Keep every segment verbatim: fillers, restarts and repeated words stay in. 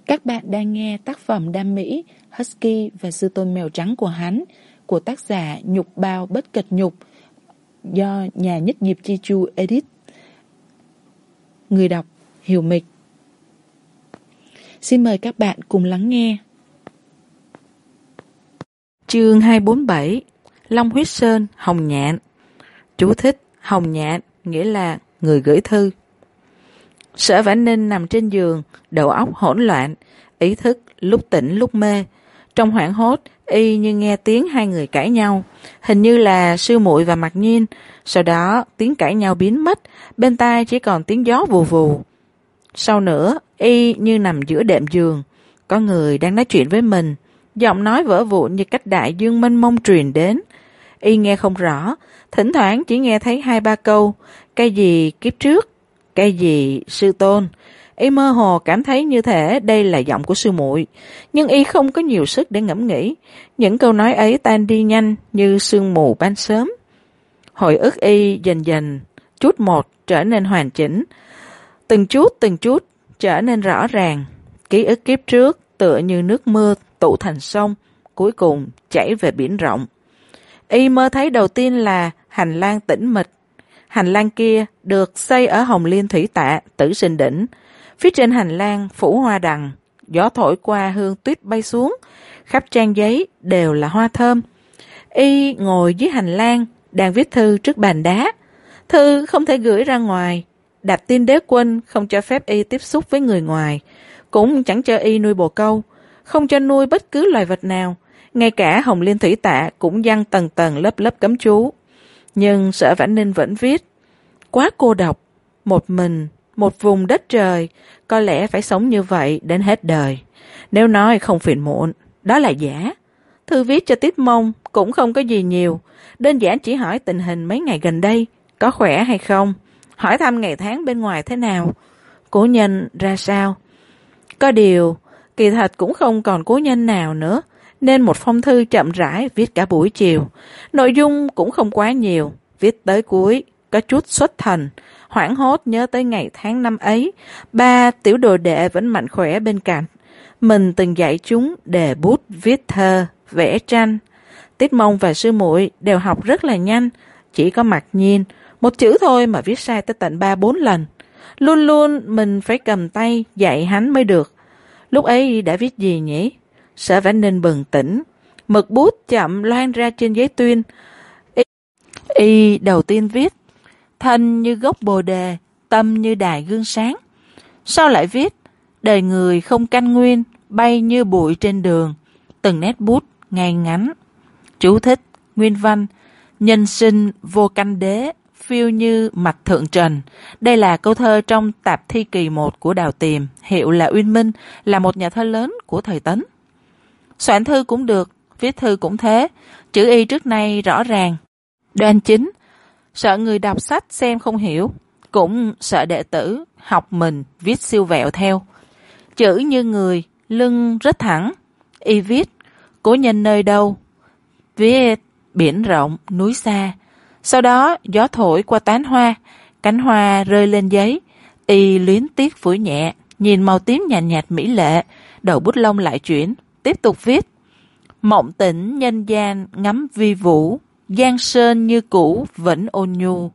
Các bạn đang nghe tác phẩm đam mỹ Husky và sư tôn mèo trắng của hắn của tác giả Nhục Bao Bất Cật Nhục do nhà nhất nghiệp Chi Chu edit. Người đọc Hiểu Mịch. Xin mời các bạn cùng lắng nghe. Chương hai trăm bốn mươi bảy. Long Huyết Sơn Hồng Nhạn. Chú thích: Hồng Nhạn nghĩa là người gửi thư. Sở Vãn Ninh nằm trên giường, đầu óc hỗn loạn, ý thức lúc tỉnh lúc mê. Trong hoảng hốt, y như nghe tiếng hai người cãi nhau, hình như là sư muội và Mặc Nhiên. Sau đó tiếng cãi nhau biến mất, bên tai chỉ còn tiếng gió vù vù. Sau nữa, y như nằm giữa đệm giường, có người đang nói chuyện với mình, giọng nói vỡ vụn như cách đại dương mênh mông truyền đến. Y nghe không rõ, thỉnh thoảng chỉ nghe thấy hai ba câu, cái gì kiếp trước, cái gì sư tôn. Y mơ hồ cảm thấy như thể đây là giọng của sư muội, nhưng y không có nhiều sức để ngẫm nghĩ. Những câu nói ấy tan đi nhanh như sương mù ban sớm. Hồi ức y dần dần chút một trở nên hoàn chỉnh, từng chút từng chút trở nên rõ ràng. Ký ức kiếp trước tựa như nước mưa tụ thành sông, cuối cùng chảy về biển rộng. Y mơ thấy đầu tiên là hành lang tĩnh mịch. Hành lang kia được xây ở Hồng Liên Thủy Tạ, Tử Sinh Đỉnh. Phía trên hành lang phủ hoa đằng, gió thổi qua hương tuyết bay xuống, khắp trang giấy đều là hoa thơm. Y ngồi dưới hành lang, đang viết thư trước bàn đá. Thư không thể gửi ra ngoài, Đạp Tiên Đế Quân không cho phép y tiếp xúc với người ngoài, cũng chẳng cho y nuôi bồ câu, không cho nuôi bất cứ loài vật nào. Ngay cả Hồng Liên Thủy Tạ cũng giăng tầng tầng lớp lớp cấm chú. Nhưng Sở Vãn Ninh vẫn viết. Quá cô độc, một mình, một vùng đất trời, có lẽ phải sống như vậy đến hết đời. Nếu nói không phiền muộn, đó là giả. Thư viết cho Tiết Mông cũng không có gì nhiều, đơn giản chỉ hỏi tình hình mấy ngày gần đây, có khỏe hay không, hỏi thăm ngày tháng bên ngoài thế nào, cố nhân ra sao. Có điều, kỳ thật cũng không còn cố nhân nào nữa, nên một phong thư chậm rãi viết cả buổi chiều. Nội dung cũng không quá nhiều, viết tới cuối, có chút xuất thần, hoảng hốt nhớ tới ngày tháng năm ấy, ba tiểu đồ đệ vẫn mạnh khỏe bên cạnh. Mình từng dạy chúng đề bút viết thơ, vẽ tranh. Tiết Mông và sư muội đều học rất là nhanh, chỉ có Mặc Nhiên, một chữ thôi mà viết sai tới tận ba bốn lần. Luôn luôn mình phải cầm tay dạy hắn mới được. Lúc ấy đã viết gì nhỉ? Sở Vãn Ninh bừng tỉnh, mực bút chậm loan ra trên giấy tuyên. Y, y đầu tiên viết thân như gốc bồ đề, tâm như đài gương sáng. Sau lại viết đời người không căn nguyên, bay như bụi trên đường. Từng nét bút ngay ngắn. Chú thích: nguyên văn: nhân sinh vô căn đế, phiêu như mặt thượng trần. Đây là câu thơ trong tạp thi kỳ một của Đào Tiềm, hiệu là Uyên Minh, là một nhà thơ lớn của thời Tấn. Soạn thư cũng được, viết thư cũng thế, chữ y trước nay rõ ràng, đoan chính, sợ người đọc sách xem không hiểu, cũng sợ đệ tử học mình viết siêu vẹo theo. Chữ như người, lưng rất thẳng. Y viết cố nhân nơi đâu, viết biển rộng núi xa. Sau đó gió thổi qua tán hoa, cánh hoa rơi lên giấy. Y luyến tiếc phủi nhẹ, nhìn màu tím nhạt nhạt mỹ lệ, đầu bút lông lại chuyển, tiếp tục viết. Mộng tỉnh nhân gian ngắm vi vũ, giang sơn như cũ vẫn ôn nhu.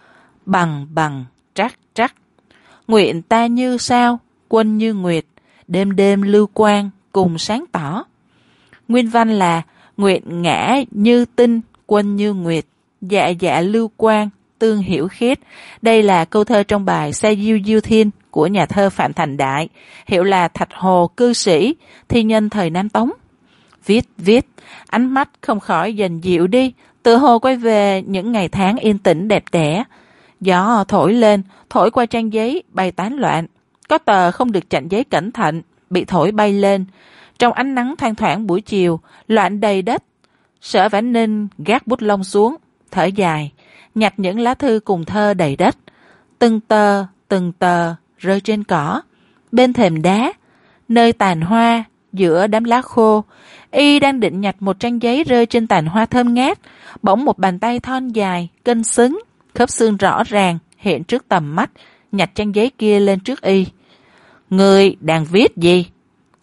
Bằng bằng trắc trắc, nguyện ta như sao, quân như nguyệt, đêm đêm lưu quang cùng sáng tỏ. Nguyên văn là nguyện ngã như tinh, quân như nguyệt, dạ dạ lưu quang, tương hiểu khiết. Đây là câu thơ trong bài Sa Diêu Diêu Thiên của nhà thơ Phạm Thành Đại, hiệu là Thạch Hồ Cư Sĩ, thi nhân thời Nam Tống. Viết viết, ánh mắt không khỏi dần dịu đi, tự hồ quay về những ngày tháng yên tĩnh đẹp đẽ. Gió thổi lên, thổi qua trang giấy bay tán loạn. Có tờ không được chặn giấy cẩn thận, bị thổi bay lên. Trong ánh nắng thoang thoảng buổi chiều, loạn đầy đất. Sở Vãn Ninh gác bút lông xuống, thở dài, nhặt những lá thư cùng thơ đầy đất. Từng tờ, từng tờ rơi trên cỏ, bên thềm đá, nơi tàn hoa, giữa đám lá khô. Y đang định nhặt một trang giấy rơi trên tàn hoa thơm ngát, bỗng một bàn tay thon dài, cân xứng, khớp xương rõ ràng hiện trước tầm mắt, nhặt trang giấy kia lên trước Y. Người đang viết gì?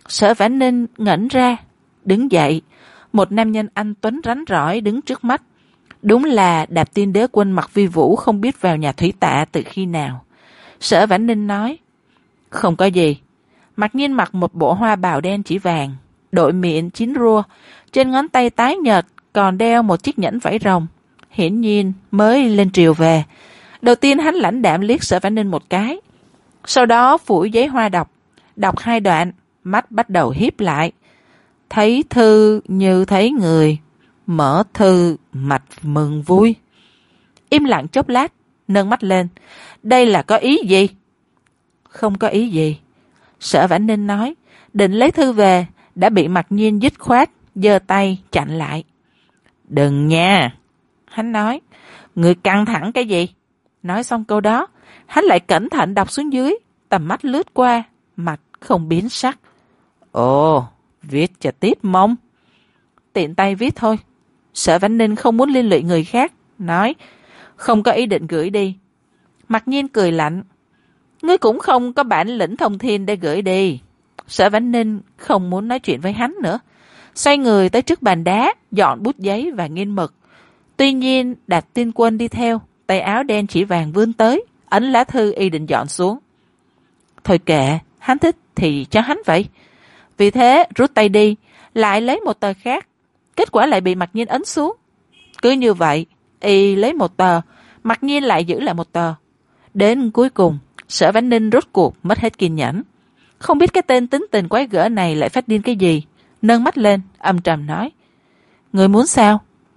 Sở Vãn Ninh ngẩn ra, đứng dậy. Một nam nhân anh tuấn rắn rỏi đứng trước mắt. Đúng là Đạp Tiên Đế Quân Mặc Vi Vũ không biết vào nhà thủy tạ từ khi nào. Sở Vãn Ninh nói, không có gì. Mặc Nhiên mặc một bộ hoa bào đen chỉ vàng, đội miệng chín rua, trên ngón tay tái nhợt còn đeo một chiếc nhẫn vảy rồng. Hiển nhiên mới lên triều về. Đầu tiên hắn lãnh đạm liếc Sở Vãn Ninh một cái, sau đó phủi giấy hoa đọc, đọc hai đoạn, mắt bắt đầu híp lại. Thấy thư như thấy người, mở thư mặt mừng vui. Im lặng chốc lát, nâng mắt lên. Đây là có ý gì? Không có ý gì. Sở Vãn Ninh nói, định lấy thư về, đã bị Mặc Nhiên dứt khoát, giơ tay chặn lại. Đừng nha. Hắn nói, người căng thẳng cái gì? Nói xong câu đó, hắn lại cẩn thận đọc xuống dưới, tầm mắt lướt qua, mặt không biến sắc. Ồ, viết cho tiếp mong. Tiện tay viết thôi. Sở Vãn Ninh không muốn liên lụy người khác, nói, không có ý định gửi đi. Mặc Nhiên cười lạnh, ngươi cũng không có bản lĩnh thông thiên để gửi đi. Sở Vãn Ninh không muốn nói chuyện với hắn nữa, xoay người tới trước bàn đá, dọn bút giấy và nghiên mực. Tuy nhiên Đạp Tiên Quân đi theo, tay áo đen chỉ vàng vươn tới, ấn lá thư y định dọn xuống. Thôi kệ, hắn thích thì cho hắn vậy. Vì thế rút tay đi, lại lấy một tờ khác, kết quả lại bị Mặc Nhiên ấn xuống. Cứ như vậy, y lấy một tờ, Mặc Nhiên lại giữ lại một tờ. Đến cuối cùng, Sở Vãn Ninh rốt cuộc mất hết kiên nhẫn. Không biết cái tên tính tình quái gở này lại phát điên cái gì. Nâng mắt lên, âm trầm nói, người muốn sao?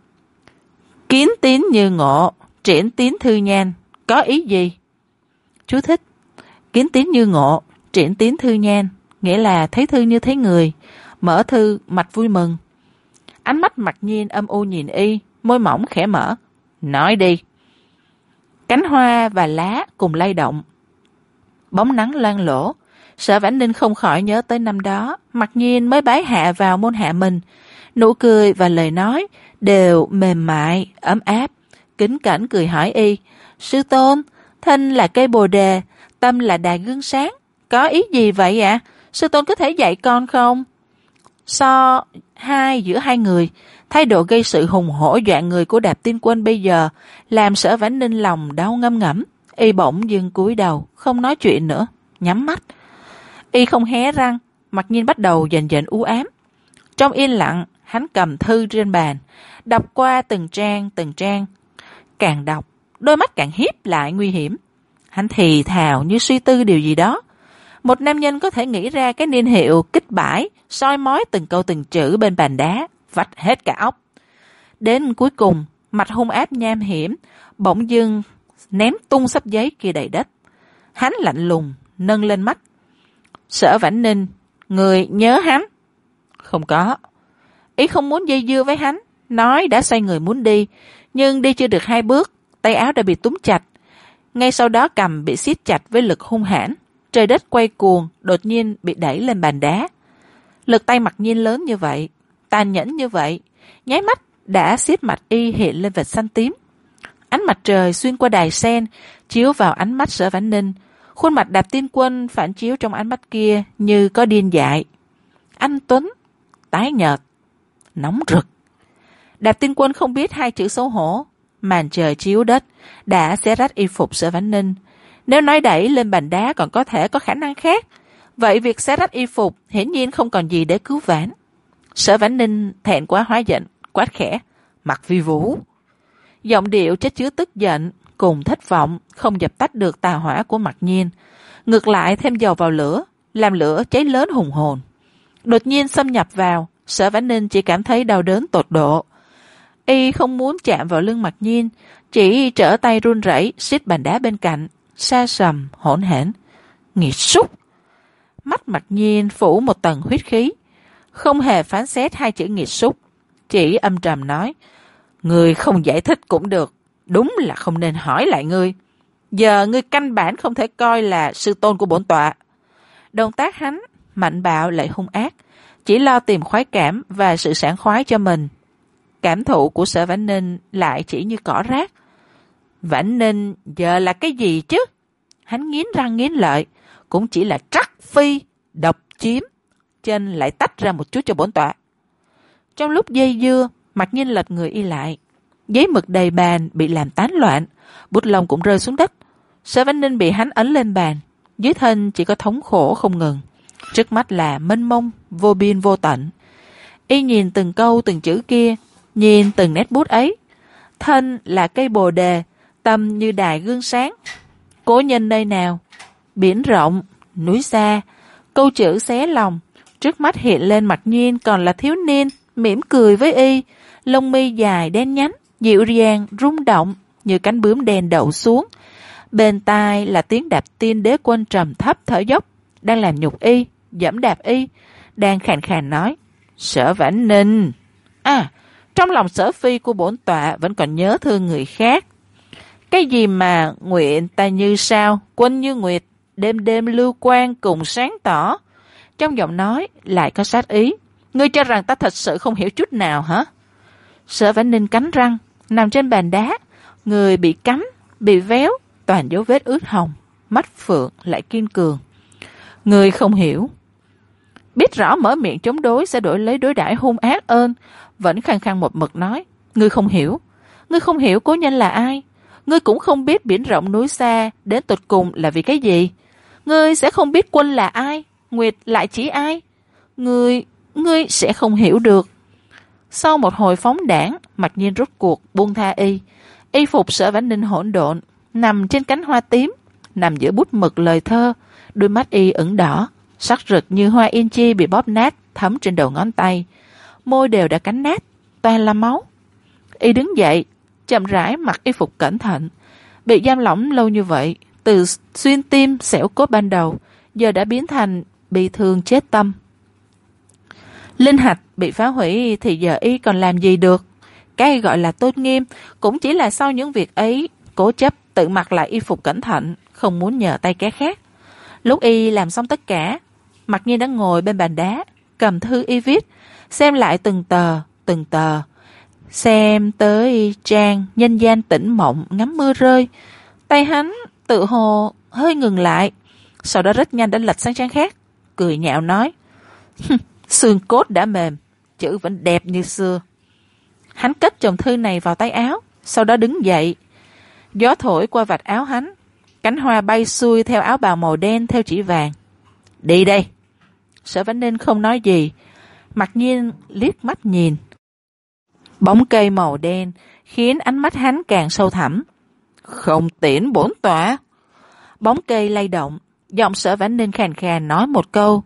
Kiến tín như ngộ, triển tín thư nhan, có ý gì? Chú thích, kiến tín như ngộ, triển tín thư nhan, nghĩa là thấy thư như thấy người, mở thư mặt vui mừng. Ánh mắt Mặc Nhiên âm u nhìn y, môi mỏng khẽ mở. Nói đi. Cánh hoa và lá cùng lay động, bóng nắng loang lổ. Sở Vãn Ninh không khỏi nhớ tới năm đó Mặc Nhiên mới bái hạ vào môn hạ mình, nụ cười và lời nói đều mềm mại ấm áp. Kính cẩn cười hỏi y, sư tôn, thân là cây bồ đề, tâm là đài gương sáng, có ý gì vậy ạ? À? Sư tôn có thể dạy con không? So hai giữa hai người, thái độ gây sự hùng hổ dọa người của Đạp Tiên Quân bây giờ làm Sở Vãn Ninh lòng đau ngâm ngẫm. Y bỗng dưng cúi đầu, không nói chuyện nữa, nhắm mắt. Y không hé răng, Mặc Nhiên bắt đầu dần dần u ám. Trong yên lặng, hắn cầm thư trên bàn, đọc qua từng trang từng trang. Càng đọc, đôi mắt càng híp lại nguy hiểm. Hắn thì thào như suy tư điều gì đó. Một nam nhân có thể nghĩ ra cái niên hiệu kích bãi, soi mói từng câu từng chữ bên bàn đá, vắt hết cả óc. Đến cuối cùng, mặt hung ác nham hiểm, bỗng dưng ném tung xấp giấy kia đầy đất. Hắn lạnh lùng, nâng lên mắt. Sở Vãn Ninh, người nhớ hắn? Không có. Ý không muốn dây dưa với hắn, nói đã xoay người muốn đi, nhưng đi chưa được hai bước, tay áo đã bị túm chặt. Ngay sau đó cầm bị siết chặt với lực hung hãn. Trời đất quay cuồng, đột nhiên bị đẩy lên bàn đá. Lực tay Mặc Nhiên lớn như vậy, tàn nhẫn như vậy, nháy mắt đã siết mặt y hiện lên vệt xanh tím. Ánh mặt trời xuyên qua đài sen, chiếu vào ánh mắt Sở Vãn Ninh. Khuôn mặt Đạp Tiên Quân phản chiếu trong ánh mắt kia như có điên dại. Anh tuấn, tái nhợt, nóng rực. Đạp Tiên Quân không biết hai chữ xấu hổ. Màn trời chiếu đất đã xé rách y phục Sở Vãn Ninh. Nếu nói đẩy lên bàn đá còn có thể có khả năng khác, vậy việc xé rách y phục hiển nhiên không còn gì để cứu vãn. Sở Vãn Ninh thẹn quá hóa giận, quát khẽ, Mặc Vi Vũ. Giọng điệu chất chứa tức giận cùng thất vọng không dập tắt được tà hỏa của Mặc Nhiên, ngược lại thêm dầu vào lửa, làm lửa cháy lớn hùng hồn. Đột nhiên xâm nhập vào, Sở Vãn Ninh chỉ cảm thấy đau đớn tột độ. Y không muốn chạm vào lưng Mặc Nhiên, chỉ trở tay run rẩy siết bàn đá bên cạnh, sa sầm hỗn hển. Nghiệt súc! Mắt Mặc Nhiên phủ một tầng huyết khí, không hề phán xét hai chữ nghiệt súc, chỉ âm trầm nói, ngươi không giải thích cũng được, đúng là không nên hỏi lại ngươi. Giờ ngươi căn bản không thể coi là sư tôn của bổn tọa. Động tác hắn mạnh bạo lại hung ác, chỉ lo tìm khoái cảm và sự sảng khoái cho mình. Cảm thụ của Sở Vãn Ninh lại chỉ như cỏ rác. Vãn Ninh giờ là cái gì chứ? Hắn nghiến răng nghiến lợi, cũng chỉ là trắc phi, độc chiếm, chân lại tách ra một chút cho bổn tọa. Trong lúc dây dưa, Mạc Nhiên lật người y lại. Giấy mực đầy bàn bị làm tán loạn, bút lông cũng rơi xuống đất. Sở Vãn Ninh bị hắn ấn lên bàn, dưới thân chỉ có thống khổ không ngừng. Trước mắt là mênh mông, vô biên vô tận. Y nhìn từng câu từng chữ kia, nhìn từng nét bút ấy. Thân là cây bồ đề, tâm như đài gương sáng. Cố nhân nơi nào? Biển rộng, núi xa, câu chữ xé lòng. Trước mắt hiện lên Mạc Nhiên còn là thiếu niên, mỉm cười với y, lông mi dài đen nhánh, dịu dàng, rung động như cánh bướm đen đậu xuống. Bên tai là tiếng đạp tiên đế quân trầm thấp thở dốc, đang làm nhục y, dẫm đạp y, đang khàn khàn nói: Sở Vãn Ninh, à, trong lòng Sở Phi của bổn tọa vẫn còn nhớ thương người khác. Cái gì mà nguyện ta như sao, quân như nguyệt, đêm đêm lưu quan cùng sáng tỏ. Trong giọng nói lại có sát ý. Ngươi cho rằng ta thật sự không hiểu chút nào hả? Sở Vãn Ninh cắn răng, nằm trên bàn đá, người bị cắm, bị véo, toàn dấu vết ướt hồng, mắt phượng lại kiên cường. Người không hiểu. Biết rõ mở miệng chống đối sẽ đổi lấy đối đãi hung ác ơn, vẫn khăng khăng một mực nói: Ngươi không hiểu. Ngươi không hiểu cố nhân là ai. Ngươi cũng không biết biển rộng núi xa đến tột cùng là vì cái gì. Ngươi sẽ không biết quân là ai, nguyệt lại chỉ ai. Ngươi, ngươi sẽ không hiểu được. Sau một hồi phóng đảng, Mạc Nhiên rút cuộc buông tha y. Y phục Sở Vãn Ninh hỗn độn, nằm trên cánh hoa tím, nằm giữa bút mực lời thơ. Đôi mắt y ửng đỏ, sắc rực như hoa yên chi bị bóp nát, thấm trên đầu ngón tay. Môi đều đã cắn nát, toàn là máu. Y đứng dậy, chậm rãi mặc y phục cẩn thận. Bị giam lỏng lâu như vậy, từ xuyên tim xẻo cốt ban đầu, giờ đã biến thành bị thương chết tâm. Linh hạch bị phá hủy thì giờ y còn làm gì được? Cái gọi là tôn nghiêm cũng chỉ là sau những việc ấy cố chấp tự mặc lại y phục cẩn thận, không muốn nhờ tay kẻ khác. Lúc y làm xong tất cả, Mạc Nhiên đã ngồi bên bàn đá, cầm thư y viết, xem lại từng tờ, từng tờ. Xem tới trang nhân gian tỉnh mộng ngắm mưa rơi. Tay hắn tự hồ hơi ngừng lại, sau đó rất nhanh đã lật sang trang khác, cười nhạo nói: Xương cốt đã mềm, chữ vẫn đẹp như xưa. Hắn cất chồng thư này vào tay áo, sau đó đứng dậy. Gió thổi qua vạt áo hắn, cánh hoa bay xuôi theo áo bào màu đen theo chỉ vàng. Đi đây. Sở Vãn Ninh không nói gì, Mạc Nhiên liếc mắt nhìn. Bóng cây màu đen khiến ánh mắt hắn càng sâu thẳm. Không tiễn bổn tọa. Bóng cây lay động, giọng Sở Vãn Ninh khàn khàn nói một câu: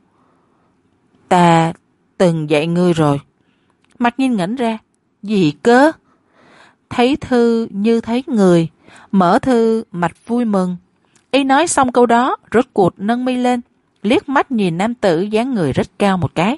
Ta từng dạy ngươi rồi. Mạc Nhiên ngẩn ra. Gì cơ? Thấy thư như thấy người, mở thư mặt vui mừng. Y nói xong câu đó, rốt cuộc nâng mi lên, liếc mắt nhìn nam tử dáng người rất cao một cái.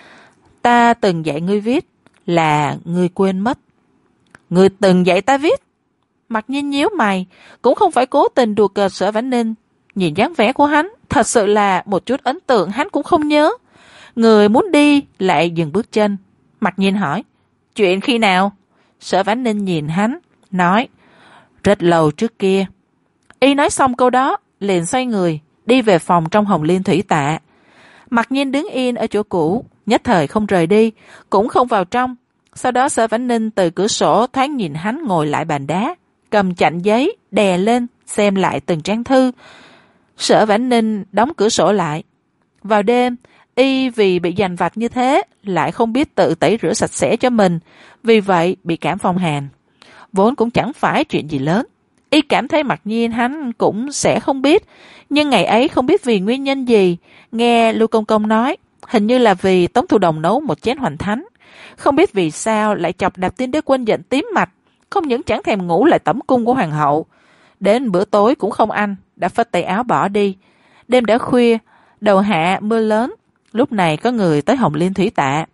Ta từng dạy ngươi viết, là ngươi quên mất. Ngươi từng dạy ta viết? Mạc Nhiên nhíu mày, cũng không phải cố tình đùa cợt Sở Vãn Ninh. Nhìn dáng vẻ của hắn, thật sự là một chút ấn tượng hắn cũng không nhớ. Người muốn đi lại dừng bước chân. Mạc Nhiên hỏi: Chuyện khi nào? Sở Vãn Ninh nhìn hắn, nói: Rất lâu trước kia. Y nói xong câu đó, liền xoay người, đi về phòng trong Hồng Liên Thủy Tạ. Mạc Nhiên đứng yên ở chỗ cũ, nhất thời không rời đi, cũng không vào trong. Sau đó Sở Vãn Ninh từ cửa sổ thoáng nhìn hắn ngồi lại bàn đá, cầm chạnh giấy, đè lên, xem lại từng trang thư. Sở Vãn Ninh đóng cửa sổ lại. Vào đêm, y vì bị giành vặt như thế, lại không biết tự tẩy rửa sạch sẽ cho mình, vì vậy bị cảm phong hàn. Vốn cũng chẳng phải chuyện gì lớn. Y cảm thấy Mạc Nhiên hắn cũng sẽ không biết, nhưng ngày ấy không biết vì nguyên nhân gì, nghe Lưu Công Công nói, hình như là vì Tống Thu Đồng nấu một chén hoành thánh. Không biết vì sao lại chọc Đạp Tiên Đế Quân giận tím mặt, không những chẳng thèm ngủ lại tẩm cung của hoàng hậu. Đến bữa tối cũng không ăn, đã phất tay áo bỏ đi. Đêm đã khuya, đầu hạ mưa lớn, lúc này có người tới Hồng Liên Thủy Tạ.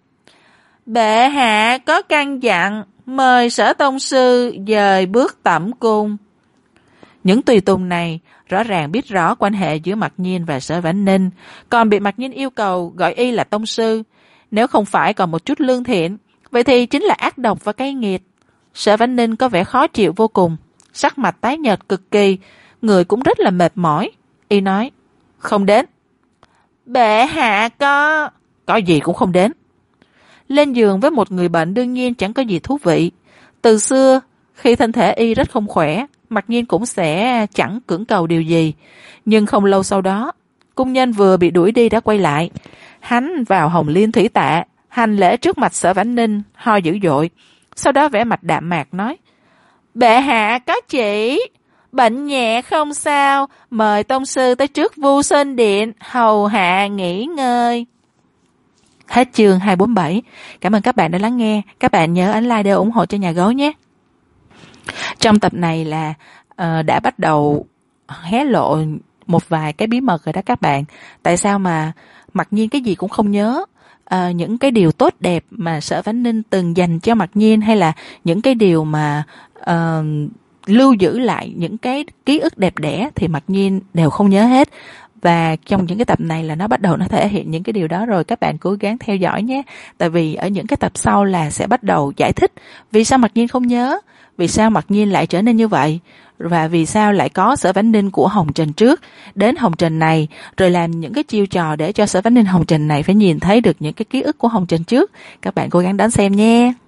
Bệ hạ có căn dặn, mời Sở tông sư dời bước tẩm cung. Những tùy tùng này rõ ràng biết rõ quan hệ giữa Mạc Nhiên và Sở Vãn Ninh, còn bị Mạc Nhiên yêu cầu gọi y là tông sư. Nếu không phải còn một chút lương thiện, vậy thì chính là ác độc và cay nghiệt. Sở Vãn Ninh có vẻ khó chịu vô cùng, sắc mặt tái nhợt cực kỳ, người cũng rất là mệt mỏi. Y nói: Không đến. Bệ hạ có... có gì cũng không đến. Lên giường với một người bệnh đương nhiên chẳng có gì thú vị. Từ xưa, khi thân thể y rất không khỏe, mặc nhiên cũng sẽ chẳng cưỡng cầu điều gì. Nhưng không lâu sau đó, cung nhân vừa bị đuổi đi đã quay lại. Hắn vào Hồng Liên Thủy Tạ, hành lễ trước mặt Sở Vãn Ninh, ho dữ dội. Sau đó vẻ mặt đạm mạc nói, bệ hạ có chỉ, bệnh nhẹ không sao, mời tông sư tới trước Vu Sơn Điện, hầu hạ nghỉ ngơi. Hết chương hai bốn bảy. Cảm ơn các bạn đã lắng nghe. Các bạn nhớ ấn like để ủng hộ cho nhà gấu nhé. Trong tập này là uh, đã bắt đầu hé lộ một vài cái bí mật rồi đó các bạn. Tại sao mà Mặc Nhiên cái gì cũng không nhớ? Uh, những cái điều tốt đẹp mà Sở Vãn Ninh từng dành cho Mặc Nhiên, hay là những cái điều mà uh, lưu giữ lại những cái ký ức đẹp đẽ thì Mặc Nhiên đều không nhớ hết. Và trong những cái tập này là nó bắt đầu nó thể hiện những cái điều đó rồi. Các bạn cố gắng theo dõi nhé. Tại vì ở những cái tập sau là sẽ bắt đầu giải thích vì sao Mặc Nhiên không nhớ, vì sao Mặc Nhiên lại trở nên như vậy, và vì sao lại có Sở Vãn Ninh của Hồng Trần trước đến Hồng Trần này, rồi làm những cái chiêu trò để cho Sở Vãn Ninh Hồng Trần này phải nhìn thấy được những cái ký ức của Hồng Trần trước. Các bạn cố gắng đón xem nha.